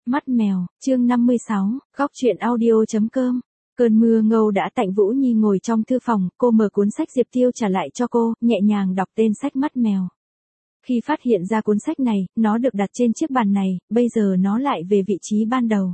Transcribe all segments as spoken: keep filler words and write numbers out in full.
Mắt mèo, chương năm mươi sáu, góc truyện audio.com. Cơn mưa ngâu đã tạnh. Vũ Nhi ngồi trong thư phòng, cô mở cuốn sách Diệp Tiêu trả lại cho cô, nhẹ nhàng đọc tên sách Mắt mèo. Khi phát hiện ra cuốn sách này, nó được đặt trên chiếc bàn này, bây giờ nó lại về vị trí ban đầu.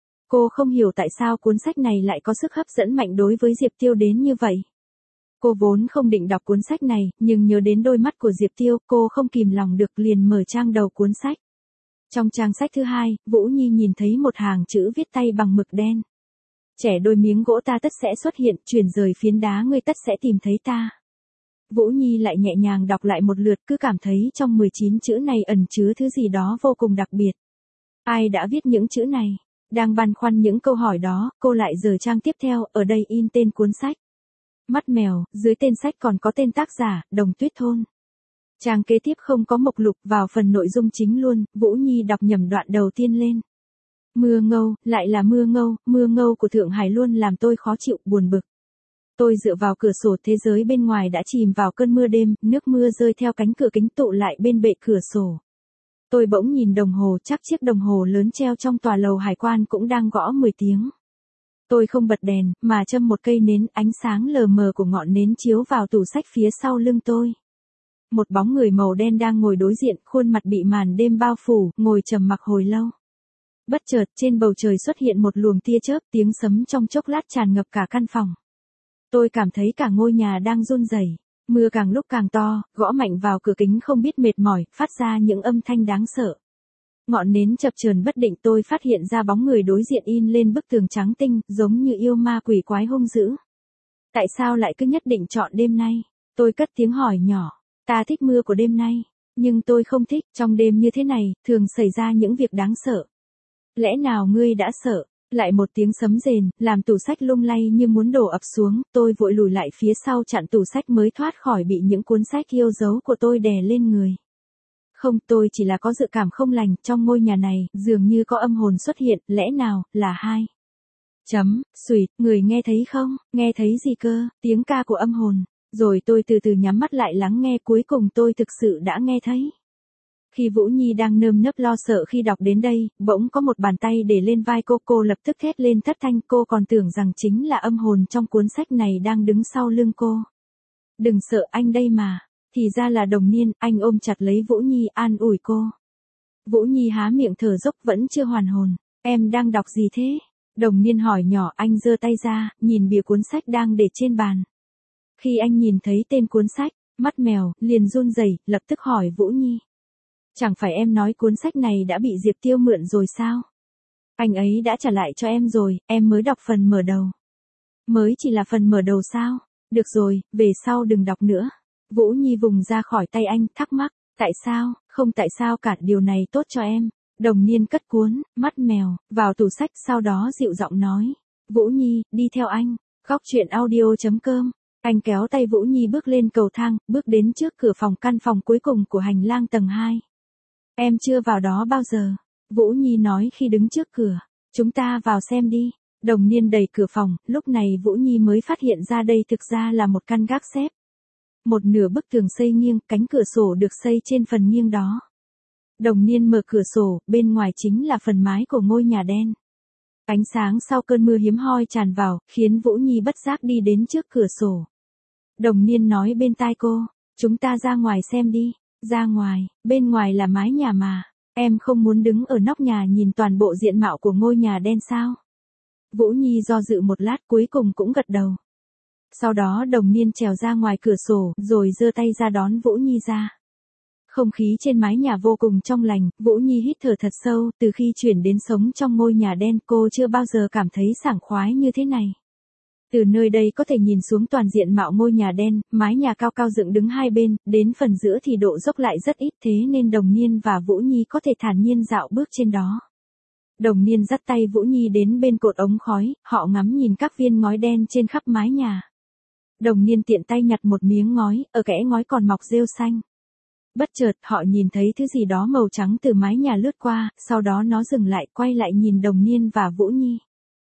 Cô không hiểu tại sao cuốn sách này lại có sức hấp dẫn mạnh đối với Diệp Tiêu đến như vậy. Cô vốn không định đọc cuốn sách này, nhưng nhớ đến đôi mắt của Diệp Tiêu, cô không kìm lòng được liền mở trang đầu cuốn sách. Trong trang sách thứ hai, Vũ Nhi nhìn thấy một hàng chữ viết tay bằng mực đen. Trẻ đôi miếng gỗ ta tất sẽ xuất hiện, chuyển rời phiến đá ngươi tất sẽ tìm thấy ta. Vũ Nhi lại nhẹ nhàng đọc lại một lượt, cứ cảm thấy trong mười chín chữ này ẩn chứa thứ gì đó vô cùng đặc biệt. Ai đã viết những chữ này? Đang băn khoăn những câu hỏi đó, cô lại dở trang tiếp theo, ở đây in tên cuốn sách. Mắt mèo, dưới tên sách còn có tên tác giả, Đồng Tuyết Thôn. Trang kế tiếp không có mục lục, vào phần nội dung chính luôn, Vũ Nhi đọc nhầm đoạn đầu tiên lên. Mưa ngâu, lại là mưa ngâu, mưa ngâu của Thượng Hải luôn làm tôi khó chịu, buồn bực. Tôi dựa vào cửa sổ, thế giới bên ngoài đã chìm vào cơn mưa đêm, nước mưa rơi theo cánh cửa kính tụ lại bên bệ cửa sổ. Tôi bỗng nhìn đồng hồ, chắc chiếc đồng hồ lớn treo trong tòa lầu hải quan cũng đang gõ mười tiếng. Tôi không bật đèn, mà châm một cây nến, ánh sáng lờ mờ của ngọn nến chiếu vào tủ sách phía sau lưng tôi. Một bóng người màu đen đang ngồi đối diện, khuôn mặt bị màn đêm bao phủ, ngồi trầm mặc hồi lâu. Bất chợt, trên bầu trời xuất hiện một luồng tia chớp, tiếng sấm trong chốc lát tràn ngập cả căn phòng. Tôi cảm thấy cả ngôi nhà đang run rẩy. Mưa càng lúc càng to, gõ mạnh vào cửa kính không biết mệt mỏi, phát ra những âm thanh đáng sợ. Ngọn nến chập chờn bất định, tôi phát hiện ra bóng người đối diện in lên bức tường trắng tinh, giống như yêu ma quỷ quái hung dữ. Tại sao lại cứ nhất định chọn đêm nay? Tôi cất tiếng hỏi nhỏ. Ta thích mưa của đêm nay, nhưng tôi không thích, trong đêm như thế này, thường xảy ra những việc đáng sợ. Lẽ nào ngươi đã sợ? Lại một tiếng sấm rền, làm tủ sách lung lay như muốn đổ ập xuống, tôi vội lùi lại phía sau chặn tủ sách mới thoát khỏi bị những cuốn sách yêu dấu của tôi đè lên người. Không, tôi chỉ là có dự cảm không lành, trong ngôi nhà này, dường như có âm hồn xuất hiện, lẽ nào, là hai. Chấm, xùyt, người nghe thấy không? Nghe thấy gì cơ? Tiếng ca của âm hồn. Rồi tôi từ từ nhắm mắt lại lắng nghe, cuối cùng tôi thực sự đã nghe thấy. Khi Vũ Nhi đang nơm nớp lo sợ khi đọc đến đây, bỗng có một bàn tay để lên vai cô, cô lập tức thét lên thất thanh, cô còn tưởng rằng chính là âm hồn trong cuốn sách này đang đứng sau lưng cô. Đừng sợ, anh đây mà. Thì ra là Đồng Niên, anh ôm chặt lấy Vũ Nhi an ủi cô. Vũ Nhi há miệng thở dốc vẫn chưa hoàn hồn. Em đang đọc gì thế? Đồng Niên hỏi nhỏ, anh giơ tay ra, nhìn bìa cuốn sách đang để trên bàn. Khi anh nhìn thấy tên cuốn sách, Mắt mèo, liền run rẩy, lập tức hỏi Vũ Nhi. Chẳng phải em nói cuốn sách này đã bị Diệp Tiêu mượn rồi sao? Anh ấy đã trả lại cho em rồi, em mới đọc phần mở đầu. Mới chỉ là phần mở đầu sao? Được rồi, về sau đừng đọc nữa. Vũ Nhi vùng ra khỏi tay anh, thắc mắc, tại sao? Không tại sao cả, điều này tốt cho em. Đồng Niên cất cuốn, Mắt mèo, vào tủ sách, sau đó dịu giọng nói. Vũ Nhi, đi theo anh. Góc truyện audio.com. Anh kéo tay Vũ Nhi bước lên cầu thang, bước đến trước cửa phòng, căn phòng cuối cùng của hành lang tầng hai. Em chưa vào đó bao giờ. Vũ Nhi nói khi đứng trước cửa. Chúng ta vào xem đi. Đồng Niên đẩy cửa phòng, lúc này Vũ Nhi mới phát hiện ra đây thực ra là một căn gác xếp. Một nửa bức tường xây nghiêng, cánh cửa sổ được xây trên phần nghiêng đó. Đồng Niên mở cửa sổ, bên ngoài chính là phần mái của ngôi nhà đen. Ánh sáng sau cơn mưa hiếm hoi tràn vào, khiến Vũ Nhi bất giác đi đến trước cửa sổ. Đồng Niên nói bên tai cô, chúng ta ra ngoài xem đi. Ra ngoài, bên ngoài là mái nhà mà. Em không muốn đứng ở nóc nhà nhìn toàn bộ diện mạo của ngôi nhà đen sao? Vũ Nhi do dự một lát, cuối cùng cũng gật đầu. Sau đó Đồng Niên trèo ra ngoài cửa sổ, rồi giơ tay ra đón Vũ Nhi ra. Không khí trên mái nhà vô cùng trong lành, Vũ Nhi hít thở thật sâu, từ khi chuyển đến sống trong ngôi nhà đen, cô chưa bao giờ cảm thấy sảng khoái như thế này. Từ nơi đây có thể nhìn xuống toàn diện mạo ngôi nhà đen, mái nhà cao cao dựng đứng hai bên, đến phần giữa thì độ dốc lại rất ít, thế nên Đồng Niên và Vũ Nhi có thể thản nhiên dạo bước trên đó. Đồng Niên dắt tay Vũ Nhi đến bên cột ống khói, họ ngắm nhìn các viên ngói đen trên khắp mái nhà. Đồng Niên tiện tay nhặt một miếng ngói, ở kẽ ngói còn mọc rêu xanh. Bất chợt, họ nhìn thấy thứ gì đó màu trắng từ mái nhà lướt qua, sau đó nó dừng lại, quay lại nhìn Đồng Niên và Vũ Nhi.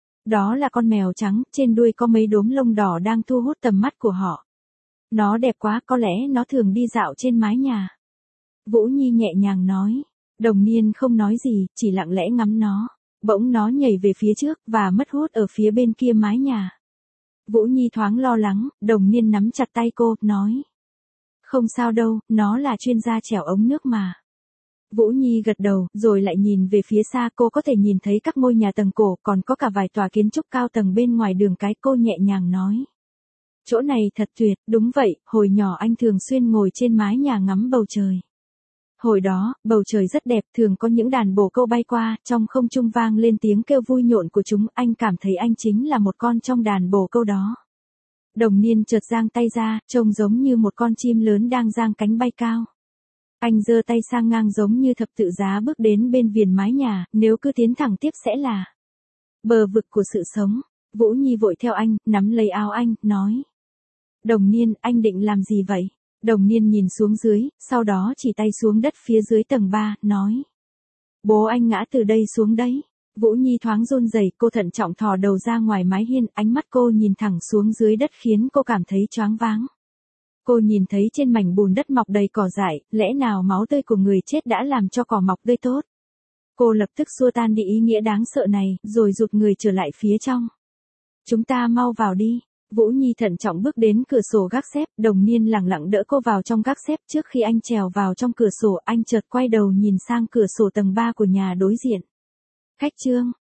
Đó là con mèo trắng, trên đuôi có mấy đốm lông đỏ đang thu hút tầm mắt của họ. Nó đẹp quá, có lẽ nó thường đi dạo trên mái nhà. Vũ Nhi nhẹ nhàng nói. Đồng Niên không nói gì, chỉ lặng lẽ ngắm nó. Bỗng nó nhảy về phía trước, và mất hút ở phía bên kia mái nhà. Vũ Nhi thoáng lo lắng, Đồng Niên nắm chặt tay cô, nói. Không sao đâu, nó là chuyên gia trèo ống nước mà. Vũ Nhi gật đầu, rồi lại nhìn về phía xa, cô có thể nhìn thấy các ngôi nhà tầng cổ, còn có cả vài tòa kiến trúc cao tầng bên ngoài đường cái. Cô nhẹ nhàng nói. Chỗ này thật tuyệt, đúng vậy, hồi nhỏ anh thường xuyên ngồi trên mái nhà ngắm bầu trời. Hồi đó, bầu trời rất đẹp, thường có những đàn bồ câu bay qua, trong không trung vang lên tiếng kêu vui nhộn của chúng, anh cảm thấy anh chính là một con trong đàn bồ câu đó. Đồng Niên chợt giang tay ra, trông giống như một con chim lớn đang giang cánh bay cao. Anh giơ tay sang ngang giống như thập tự giá bước đến bên viền mái nhà, nếu cứ tiến thẳng tiếp sẽ là bờ vực của sự sống. Vũ Nhi vội theo anh, nắm lấy áo anh, nói. Đồng Niên, anh định làm gì vậy? Đồng Niên nhìn xuống dưới, sau đó chỉ tay xuống đất phía dưới tầng ba, nói. Bố anh ngã từ đây xuống đấy. Vũ Nhi thoáng run rẩy, cô thận trọng thò đầu ra ngoài mái hiên, ánh mắt cô nhìn thẳng xuống dưới đất khiến cô cảm thấy choáng váng. Cô nhìn thấy trên mảnh bùn đất mọc đầy cỏ dại, lẽ nào máu tươi của người chết đã làm cho cỏ mọc tươi tốt? Cô lập tức xua tan đi ý nghĩa đáng sợ này, rồi rụt người trở lại phía trong. Chúng ta mau vào đi. Vũ Nhi thận trọng bước đến cửa sổ gác xếp, Đồng Niên lẳng lặng đỡ cô vào trong gác xếp. Trước khi anh trèo vào trong cửa sổ, anh chợt quay đầu nhìn sang cửa sổ tầng ba của nhà đối diện. Khách Trương.